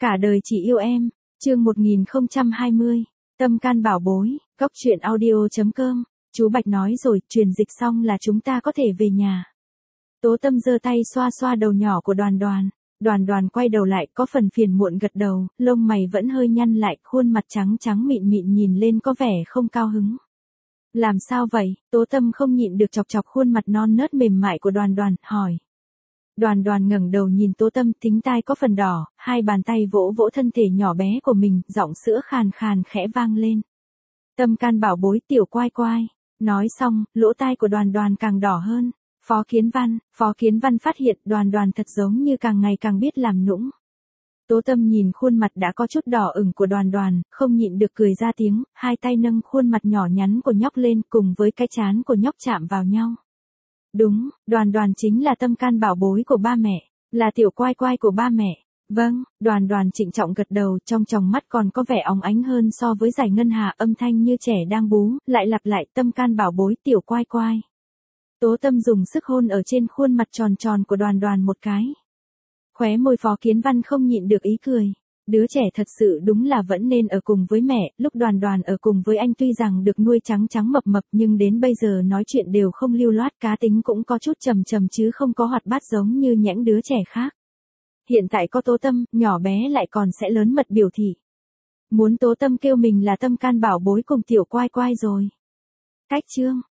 Cả đời chỉ yêu em, chương 1020, tâm can bảo bối, góc truyện audio.com, chú Bạch nói rồi, truyền dịch xong là chúng ta có thể về nhà. Tố Tâm giơ tay xoa xoa đầu nhỏ của Đoàn Đoàn. Đoàn Đoàn quay đầu lại, có phần phiền muộn gật đầu, lông mày vẫn hơi nhăn lại, khuôn mặt trắng trắng mịn mịn nhìn lên có vẻ không cao hứng. Làm sao vậy? Tố Tâm không nhịn được chọc chọc khuôn mặt non nớt mềm mại của Đoàn Đoàn, hỏi. Đoàn Đoàn ngẩng đầu nhìn Tố Tâm, thính tai có phần đỏ, hai bàn tay vỗ vỗ thân thể nhỏ bé của mình, giọng sữa khàn khàn khẽ vang lên. Tâm can bảo bối tiểu quai quai. Nói xong, lỗ tai của Đoàn Đoàn càng đỏ hơn. Phó Kiến Văn phát hiện Đoàn Đoàn thật giống như càng ngày càng biết làm nũng. Tố Tâm nhìn khuôn mặt đã có chút đỏ ửng của Đoàn Đoàn, không nhịn được cười ra tiếng, hai tay nâng khuôn mặt nhỏ nhắn của nhóc lên cùng với cái trán của nhóc chạm vào nhau. Đúng, Đoàn Đoàn chính là tâm can bảo bối của ba mẹ, là tiểu quai quai của ba mẹ. Vâng, Đoàn Đoàn trịnh trọng gật đầu, trong tròng mắt còn có vẻ óng ánh hơn so với giải ngân hà, âm thanh như trẻ đang bú, lại lặp lại tâm can bảo bối tiểu quai quai. Tố Tâm dùng sức hôn ở trên khuôn mặt tròn tròn của Đoàn Đoàn một cái. Khóe môi Phó Kiến Văn không nhịn được ý cười. Đứa trẻ thật sự đúng là vẫn nên ở cùng với mẹ, lúc Đoàn Đoàn ở cùng với anh tuy rằng được nuôi trắng trắng mập mập nhưng đến bây giờ nói chuyện đều không lưu loát, cá tính cũng có chút trầm trầm chứ không có hoạt bát giống như những đứa trẻ khác. Hiện tại có Tố Tâm, nhỏ bé lại còn sẽ lớn mật biểu thị. Muốn Tố Tâm kêu mình là tâm can bảo bối cùng tiểu quai quai rồi. Cách chương.